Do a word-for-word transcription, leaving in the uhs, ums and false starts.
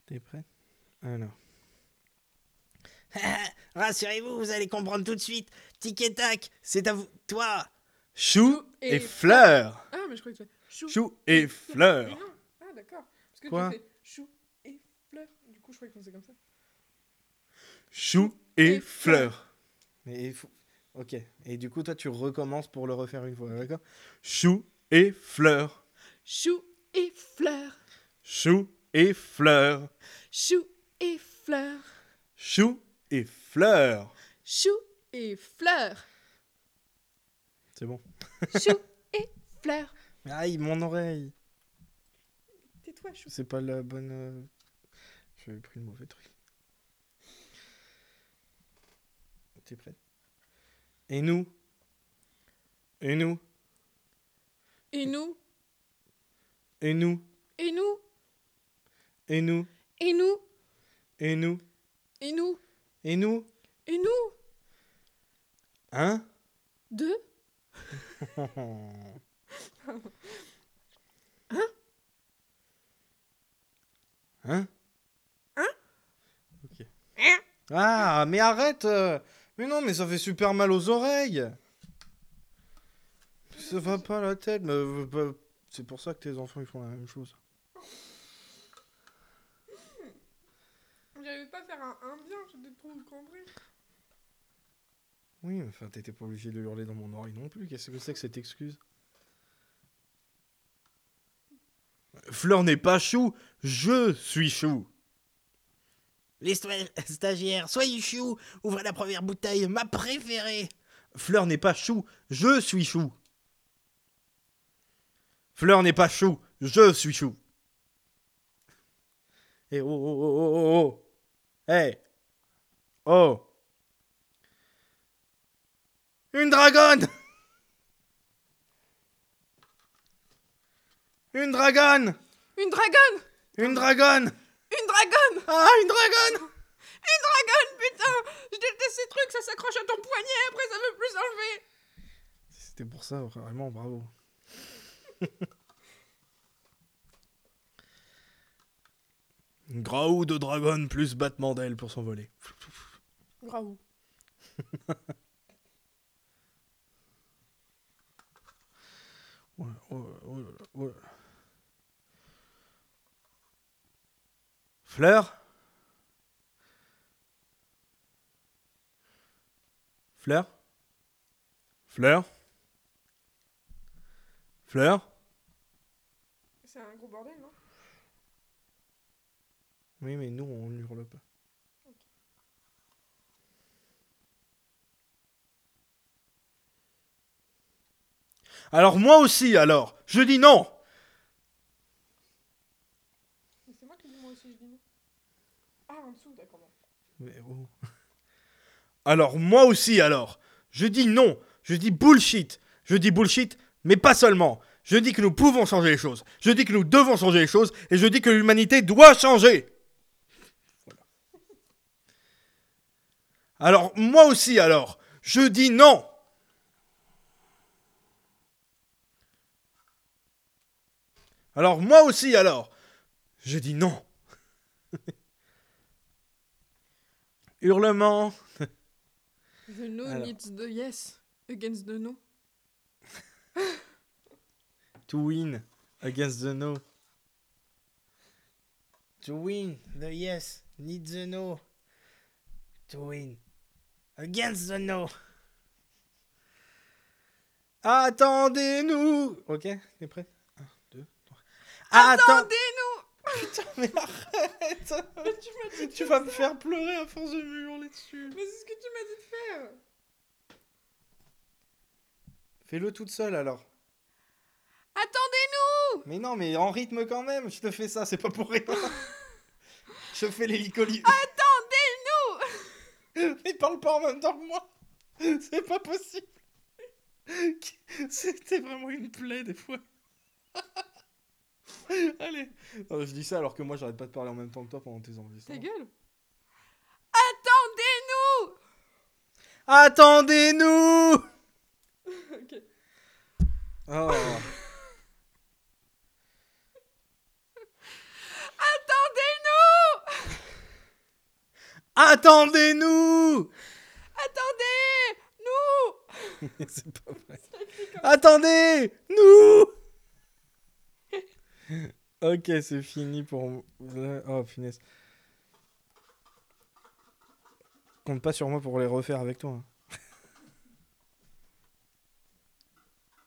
T'es prêt? Alors. Rassurez-vous, vous allez comprendre tout de suite. Tic et tac, c'est à vous. Toi. Chou, Chou et, et fleur. fleur. Ah, mais je croyais que tu fais chou, chou et, et fleur. Mais non. Ah, d'accord. Parce que Quoi? tu fais chou et fleur. Du coup, je croyais qu'on faisait comme ça. Chou, chou et, et fleur. fleur. Mais il faut... Ok. Et du coup, toi, tu recommences pour le refaire une fois, d'accord? Chou et fleur. Chou et fleur. Chou et fleur. Chou et fleur. Chou et fleur. Chou et fleur. C'est bon. Chou et fleur. Aïe, mon oreille. Tais-toi, chou. C'est pas la bonne... Euh... J'avais pris le mauvais truc. T'es prête? Et nous? Et nous? Et nous? Et nous? Et nous? Et nous? Et nous? Et nous? Et nous? Et nous? Et nous? Un? Deux? Hein? Hein? Hein? Ok. Ah, mais arrête euh... Mais non, mais ça fait super mal aux oreilles. Ça va pas la tête, mais euh, c'est pour ça que tes enfants ils font la même chose. J'arrivais pas à faire un, un bien, j'étais trop cambré. Oui, mais enfin, t'étais pas obligé de hurler dans mon oreille non plus. Qu'est-ce que c'est que cette excuse? Fleur n'est pas chou, je suis chou. Les stagiaires, soyez chou, ouvrez la première bouteille, ma préférée. Fleur n'est pas chou, je suis chou. Fleur n'est pas chou, je suis chou. Eh oh oh oh oh oh oh. Hey. Oh. Une dragonne. Une dragonne. Une dragonne. Une dragonne. Une dragonne. Ah, une dragonne. Une dragonne, putain. Je déteste ces trucs, ça s'accroche à ton poignet, après ça veut plus s'enlever. C'était pour ça, vraiment, bravo. Graou de dragonne plus battement d'aile pour s'envoler. Graou. Ouais, ouais, ouais, ouais. Fleur? Fleur? Fleur? Fleur? C'est un gros bordel, non? Oui, mais nous, on hurle pas. Okay. Alors moi aussi, alors, je dis non. Mais c'est moi qui dis moi aussi, je dis non. Ah, en dessous, d'accord. Mais oh. Alors moi aussi, alors, je dis non. Je dis bullshit. Je dis bullshit, mais pas seulement. Je dis que nous pouvons changer les choses. Je dis que nous devons changer les choses. Et je dis que l'humanité doit changer. Voilà. Alors moi aussi, alors, je dis non. Alors moi aussi, alors, je dis non. Hurlement. The no alors. Needs the yes against the no. To win against the no. To win the yes needs the no. To win against the no. Attendez-nous. Ok, t'es prêt? Un, deux, trois. Attendez-nous. Putain, mais arrête. Mais tu m'as dit tu vas me faire pleurer à force de me hurler dessus. Mais c'est ce que tu m'as dit de faire. Fais-le toute seule alors. Attendez-nous. Mais non, mais en rythme quand même. Je te fais ça, c'est pas pour rien. Je fais l'hélicolier. Attendez-nous. Mais parle pas en même temps que moi. C'est pas possible. C'était vraiment une plaie des fois. Allez. Non, je dis ça alors que moi j'arrête pas de parler en même temps que toi pendant tes enregistrements. Ta gueule. Attendez-nous. Attendez-nous. Ok. Oh. Attendez-nous. Attendez-nous. Attendez! Nous! C'est pas vrai. Attendez, nous. Ok, c'est fini pour... Oh, punaise. Compte pas sur moi pour les refaire avec toi. hein.